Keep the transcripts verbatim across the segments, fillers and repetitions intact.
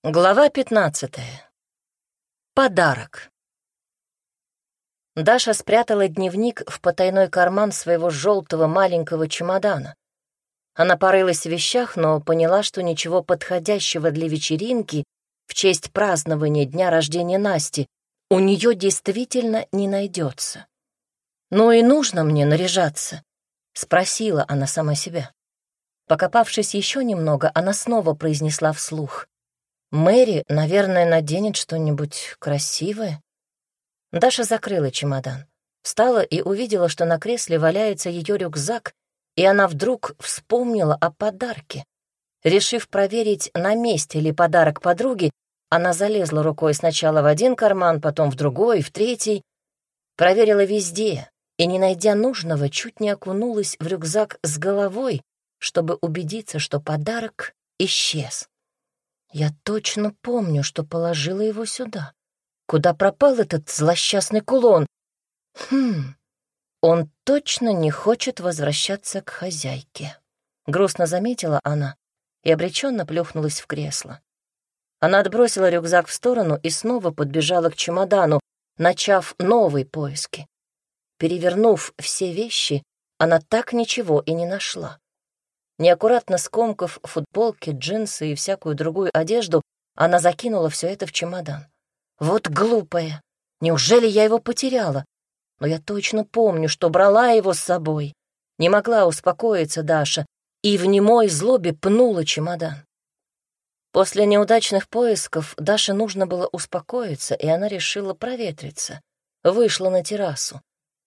Глава пятнадцатая. Подарок. Даша спрятала дневник в потайной карман своего желтого маленького чемодана. Она порылась в вещах, но поняла, что ничего подходящего для вечеринки в честь празднования дня рождения Насти у нее действительно не найдется. «Ну и нужно мне наряжаться?» — спросила она сама себя. Покопавшись еще немного, она снова произнесла вслух: «Мэри, наверное, наденет что-нибудь красивое». Даша закрыла чемодан, встала и увидела, что на кресле валяется ее рюкзак, и она вдруг вспомнила о подарке. Решив проверить, на месте ли подарок подруги, она залезла рукой сначала в один карман, потом в другой, в третий. Проверила везде и, не найдя нужного, чуть не окунулась в рюкзак с головой, чтобы убедиться, что подарок исчез. Я точно помню, что положила его сюда. Куда пропал этот злосчастный кулон? Хм, он точно не хочет возвращаться к хозяйке. Грустно заметила она и обреченно плюхнулась в кресло. Она отбросила рюкзак в сторону и снова подбежала к чемодану, начав новые поиски. Перевернув все вещи, она так ничего и не нашла. Неаккуратно скомкав футболки, джинсы и всякую другую одежду, она закинула все это в чемодан. Вот глупая! Неужели я его потеряла? Но я точно помню, что брала его с собой. Не могла успокоиться Даша и в немой злобе пнула чемодан. После неудачных поисков Даше нужно было успокоиться, и она решила проветриться. Вышла на террасу.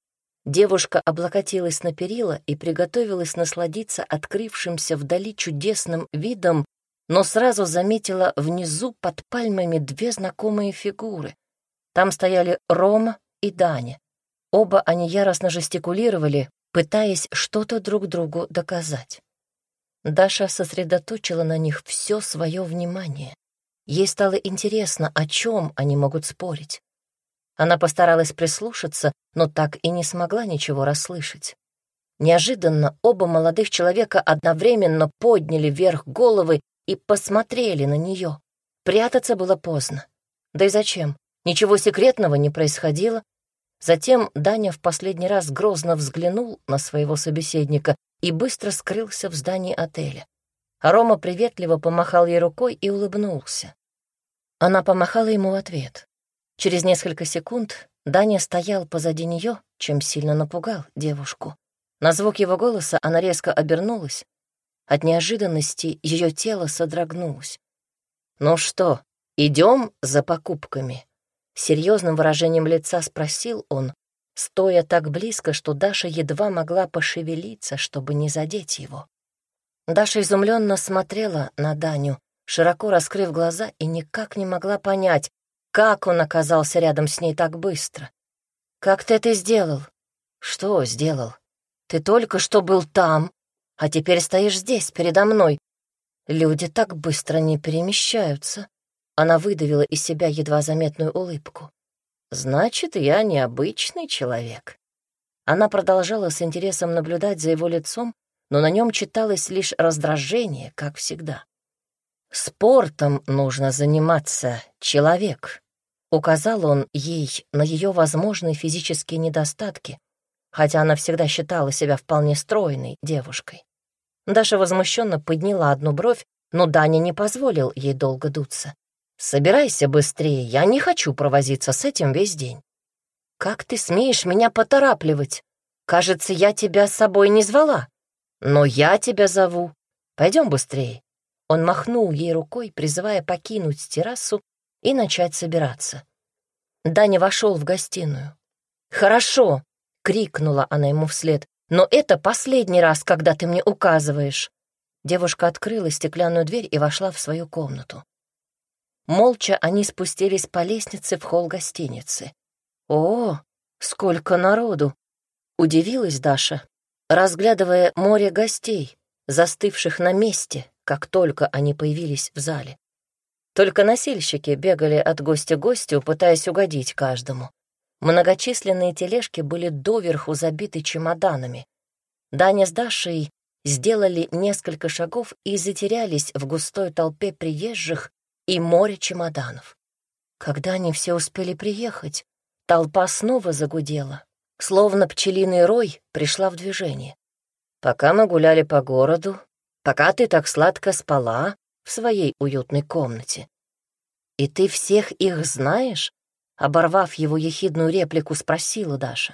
Девушка облокотилась на перила и приготовилась насладиться открывшимся вдали чудесным видом, но сразу заметила внизу под пальмами две знакомые фигуры. Там стояли Рома и Даня. Оба они яростно жестикулировали, пытаясь что-то друг другу доказать. Даша сосредоточила на них все свое внимание. Ей стало интересно, о чем они могут спорить. Она постаралась прислушаться, но так и не смогла ничего расслышать. Неожиданно оба молодых человека одновременно подняли вверх головы и посмотрели на нее. Прятаться было поздно. Да и зачем? Ничего секретного не происходило. Затем Даня в последний раз грозно взглянул на своего собеседника и быстро скрылся в здании отеля. А Рома приветливо помахал ей рукой и улыбнулся. Она помахала ему в ответ. Через несколько секунд Даня стоял позади нее, чем сильно напугал девушку. На звук его голоса она резко обернулась. От неожиданности ее тело содрогнулось. «Ну что, идем за покупками?» Серьезным выражением лица спросил он, стоя так близко, что Даша едва могла пошевелиться, чтобы не задеть его. Даша изумленно смотрела на Даню, широко раскрыв глаза, и никак не могла понять, как он оказался рядом с ней так быстро. «Как ты это сделал?» «Что сделал? Ты только что был там, а теперь стоишь здесь, передо мной. Люди так быстро не перемещаются». Она выдавила из себя едва заметную улыбку. «Значит, я необычный человек». Она продолжала с интересом наблюдать за его лицом, но на нем читалось лишь раздражение, как всегда. «Спортом нужно заниматься, человек», — указал он ей на ее возможные физические недостатки, хотя она всегда считала себя вполне стройной девушкой. Даша возмущенно подняла одну бровь, но Даня не позволил ей долго дуться. «Собирайся быстрее, я не хочу провозиться с этим весь день». «Как ты смеешь меня поторапливать? Кажется, я тебя с собой не звала. Но я тебя зову. Пойдем быстрее». Он махнул ей рукой, призывая покинуть террасу и начать собираться. Даня вошел в гостиную. «Хорошо!» — крикнула она ему вслед. «Но это последний раз, когда ты мне указываешь». Девушка открыла стеклянную дверь и вошла в свою комнату. Молча они спустились по лестнице в холл гостиницы. «О, сколько народу!» — удивилась Даша, разглядывая море гостей, застывших на месте, как только они появились в зале. Только носильщики бегали от гостя к гостю, пытаясь угодить каждому. Многочисленные тележки были доверху забиты чемоданами. Даня с Дашей сделали несколько шагов и затерялись в густой толпе приезжих и море чемоданов. Когда они все успели приехать, толпа снова загудела, словно пчелиный рой пришла в движение. Пока мы гуляли по городу, пока ты так сладко спала в своей уютной комнате. И ты всех их знаешь? Оборвав его ехидную реплику, спросила Даша.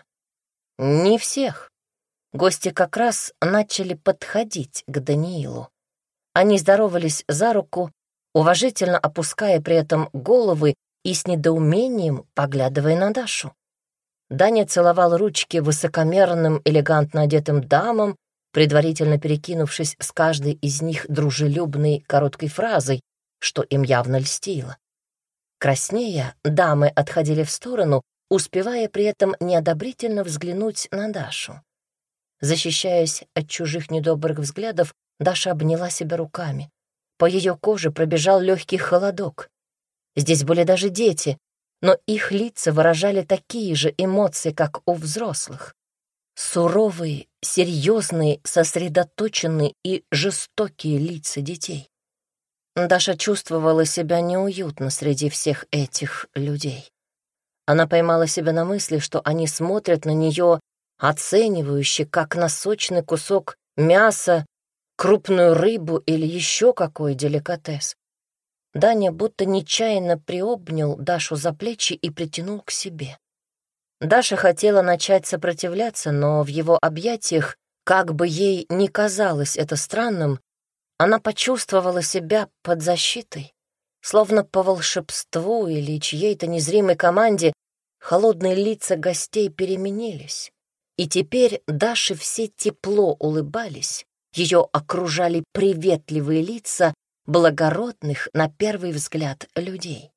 Не всех. Гости как раз начали подходить к Даниилу. Они здоровались за руку, уважительно опуская при этом головы и с недоумением поглядывая на Дашу. Даня целовал ручки высокомерным, элегантно одетым дамам, предварительно перекинувшись с каждой из них дружелюбной короткой фразой, что им явно льстило. Краснея, дамы отходили в сторону, успевая при этом неодобрительно взглянуть на Дашу. Защищаясь от чужих недобрых взглядов, Даша обняла себя руками. По ее коже пробежал легкий холодок. Здесь были даже дети, но их лица выражали такие же эмоции, как у взрослых. Суровые, серьезные, сосредоточенные и жестокие лица детей. Даша чувствовала себя неуютно среди всех этих людей. Она поймала себя на мысли, что они смотрят на нее оценивающе, как на сочный кусок мяса, крупную рыбу или еще какой деликатес. Даня будто нечаянно приобнял Дашу за плечи и притянул к себе. Даша хотела начать сопротивляться, но в его объятиях, как бы ей ни казалось это странным, она почувствовала себя под защитой, словно по волшебству или чьей-то незримой команде холодные лица гостей переменились. И теперь Даше все тепло улыбались, ее окружали приветливые лица благородных, на первый взгляд, людей.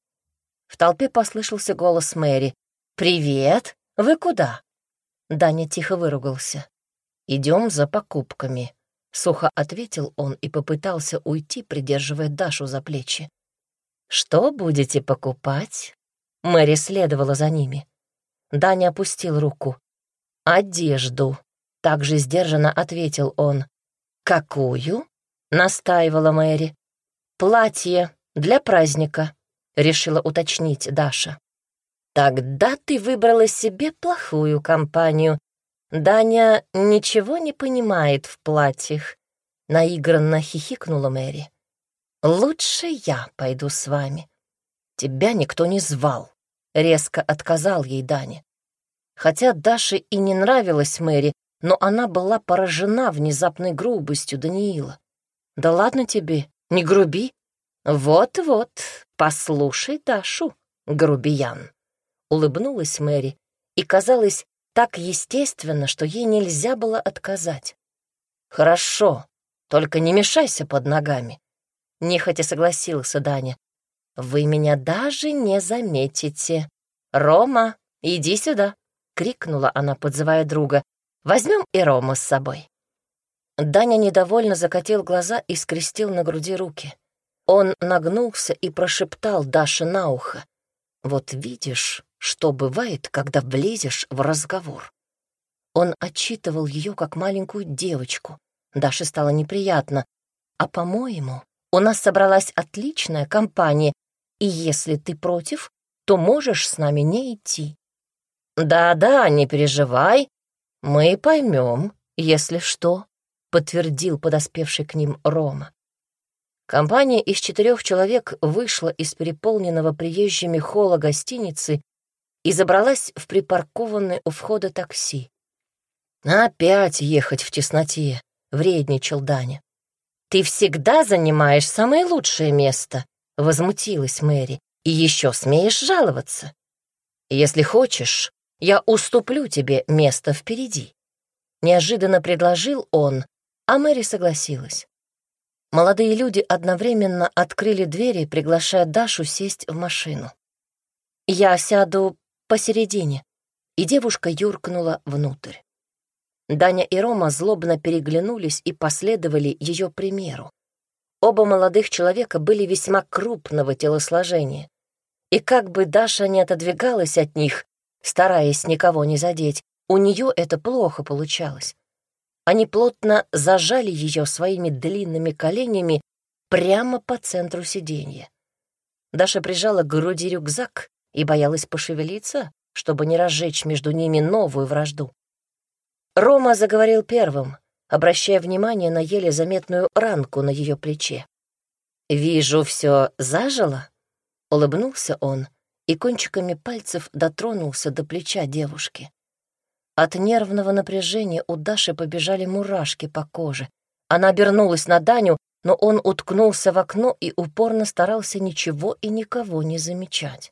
В толпе послышался голос Мэри. «Привет! Вы куда?» Даня тихо выругался. «Идем за покупками», — сухо ответил он и попытался уйти, придерживая Дашу за плечи. «Что будете покупать?» Мэри следовала за ними. Даня опустил руку. «Одежду», — также сдержанно ответил он. «Какую?» — настаивала Мэри. «Платье для праздника», — решила уточнить Даша. «Тогда ты выбрала себе плохую компанию. Даня ничего не понимает в платьях», — наигранно хихикнула Мэри. «Лучше я пойду с вами». «Тебя никто не звал», — резко отказал ей Даня. Хотя Даше и не нравилась Мэри, но она была поражена внезапной грубостью Даниила. «Да ладно тебе, не груби». «Вот-вот, послушай Дашу, грубиян», — улыбнулась Мэри, и казалось так естественно, что ей нельзя было отказать. «Хорошо, только не мешайся под ногами», — нехотя согласился Даня. «Вы меня даже не заметите. Рома, иди сюда», — крикнула она, подзывая друга. «Возьмем и Рому с собой». Даня недовольно закатил глаза и скрестил на груди руки. Он нагнулся и прошептал Даше на ухо. «Вот видишь, что бывает, когда влезешь в разговор». Он отчитывал ее как маленькую девочку. Даше стало неприятно. «А, по-моему, у нас собралась отличная компания, и если ты против, то можешь с нами не идти». «Да-да, не переживай, мы поймем, если что», — подтвердил подоспевший к ним Рома. Компания из четырех человек вышла из переполненного приезжими холла гостиницы и забралась в припаркованное у входа такси. «Опять ехать в тесноте», — вредничал Даня. «Ты всегда занимаешь самое лучшее место», — возмутилась Мэри, «и еще смеешь жаловаться. Если хочешь, я уступлю тебе место впереди», — неожиданно предложил он, а Мэри согласилась. Молодые люди одновременно открыли двери, приглашая Дашу сесть в машину. «Я сяду посередине», и девушка юркнула внутрь. Даня и Рома злобно переглянулись и последовали ее примеру. Оба молодых человека были весьма крупного телосложения. И как бы Даша не отодвигалась от них, стараясь никого не задеть, у нее это плохо получалось. Они плотно зажали ее своими длинными коленями прямо по центру сиденья. Даша прижала к груди рюкзак и боялась пошевелиться, чтобы не разжечь между ними новую вражду. Рома заговорил первым, обращая внимание на еле заметную ранку на ее плече. «Вижу, все зажило?» — улыбнулся он и кончиками пальцев дотронулся до плеча девушки. От нервного напряжения у Даши побежали мурашки по коже. Она обернулась на Даню, но он уткнулся в окно и упорно старался ничего и никого не замечать.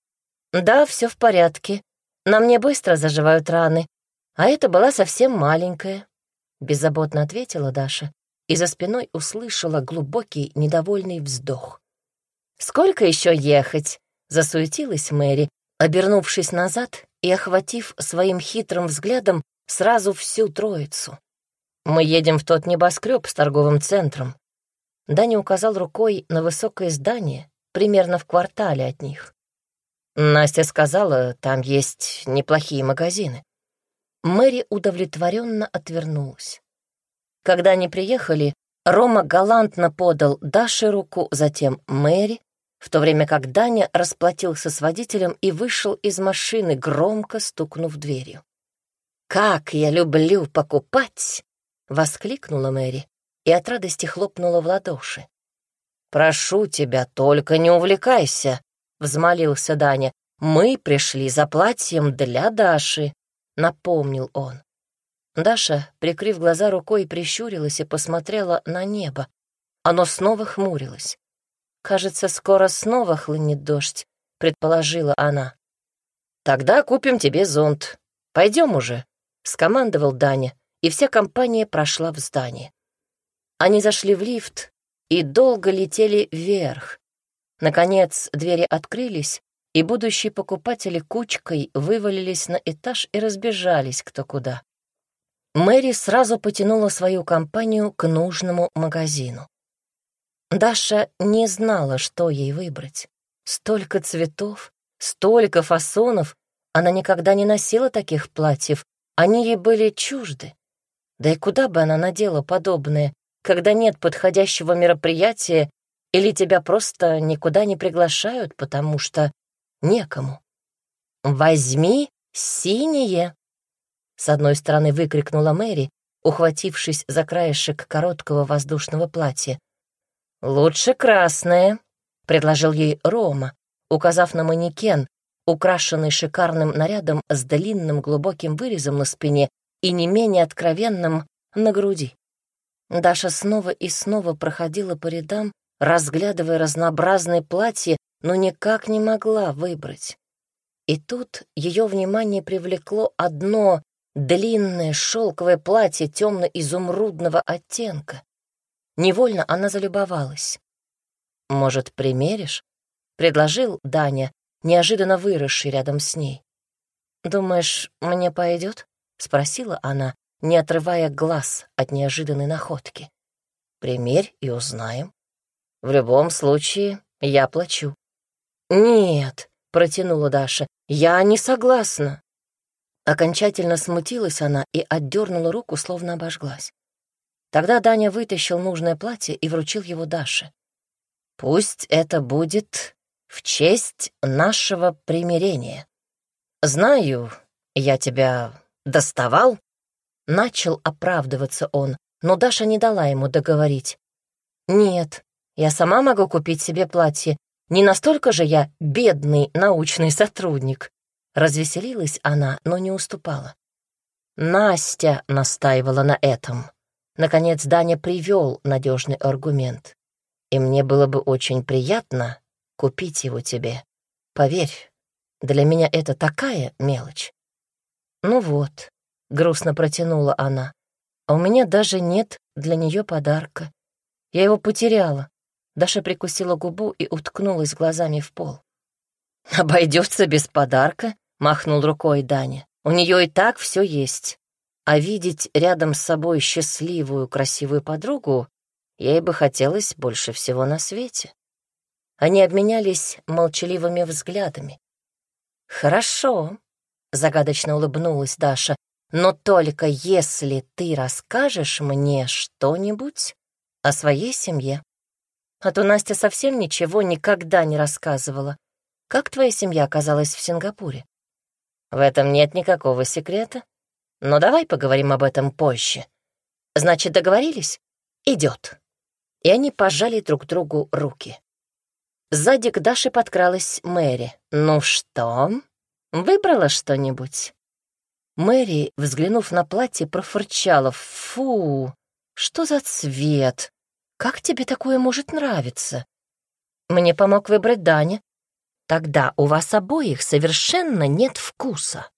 «Да, все в порядке. На мне быстро заживают раны, а это была совсем маленькая», — беззаботно ответила Даша и за спиной услышала глубокий недовольный вздох. «Сколько еще ехать?» — засуетилась Мэри, обернувшись назад и охватив своим хитрым взглядом сразу всю троицу. «Мы едем в тот небоскреб с торговым центром». Даня указал рукой на высокое здание, примерно в квартале от них. Настя сказала, там есть неплохие магазины. Мэри удовлетворенно отвернулась. Когда они приехали, Рома галантно подал Даше руку, затем Мэри, в то время как Даня расплатился с водителем и вышел из машины, громко стукнув дверью. «Как я люблю покупать!» — воскликнула Мэри и от радости хлопнула в ладоши. «Прошу тебя, только не увлекайся!» — взмолился Даня. «Мы пришли за платьем для Даши», — напомнил он. Даша, прикрыв глаза рукой, прищурилась и посмотрела на небо. Оно снова хмурилось. «Кажется, скоро снова хлынет дождь», — предположила она. «Тогда купим тебе зонт. Пойдем уже», — скомандовал Даня, и вся компания прошла в здание. Они зашли в лифт и долго летели вверх. Наконец двери открылись, и будущие покупатели кучкой вывалились на этаж и разбежались кто куда. Мэри сразу потянула свою компанию к нужному магазину. Даша не знала, что ей выбрать. Столько цветов, столько фасонов. Она никогда не носила таких платьев, они ей были чужды. Да и куда бы она надела подобное, когда нет подходящего мероприятия или тебя просто никуда не приглашают, потому что некому? «Возьми синее!» С одной стороны выкрикнула Мэри, ухватившись за краешек короткого воздушного платья. «Лучше красное», — предложил ей Рома, указав на манекен, украшенный шикарным нарядом с длинным глубоким вырезом на спине и не менее откровенным на груди. Даша снова и снова проходила по рядам, разглядывая разнообразные платья, но никак не могла выбрать. И тут ее внимание привлекло одно длинное шелковое платье темно-изумрудного оттенка. Невольно она залюбовалась. «Может, примеришь?» — предложил Даня, неожиданно выросший рядом с ней. «Думаешь, мне пойдет?» — спросила она, не отрывая глаз от неожиданной находки. «Примерь и узнаем. В любом случае, я плачу». «Нет», — протянула Даша, — «я не согласна». Окончательно смутилась она и отдернула руку, словно обожглась. Тогда Даня вытащил нужное платье и вручил его Даше. «Пусть это будет в честь нашего примирения. Знаю, я тебя доставал?» Начал оправдываться он, но Даша не дала ему договорить. «Нет, я сама могу купить себе платье. Не настолько же я бедный научный сотрудник». Развеселилась она, но не уступала. Настя настаивала на этом. Наконец Даня привел надежный аргумент. «И мне было бы очень приятно купить его тебе. Поверь, для меня это такая мелочь». «Ну вот», — грустно протянула она, «а у меня даже нет для нее подарка. Я его потеряла». Даша прикусила губу и уткнулась глазами в пол. «Обойдется без подарка», — махнул рукой Даня. «У нее и так все есть. А видеть рядом с собой счастливую, красивую подругу ей бы хотелось больше всего на свете». Они обменялись молчаливыми взглядами. «Хорошо», — загадочно улыбнулась Даша, «но только если ты расскажешь мне что-нибудь о своей семье». А то Настя совсем ничего никогда не рассказывала. Как твоя семья оказалась в Сингапуре? В этом нет никакого секрета. Но давай поговорим об этом позже. Значит, договорились? Идет. И они пожали друг другу руки. Сзади к Даше подкралась Мэри. «Ну что, выбрала что-нибудь?» Мэри, взглянув на платье, профырчала. «Фу, что за цвет? Как тебе такое может нравиться?» «Мне помог выбрать Даня». «Тогда у вас обоих совершенно нет вкуса».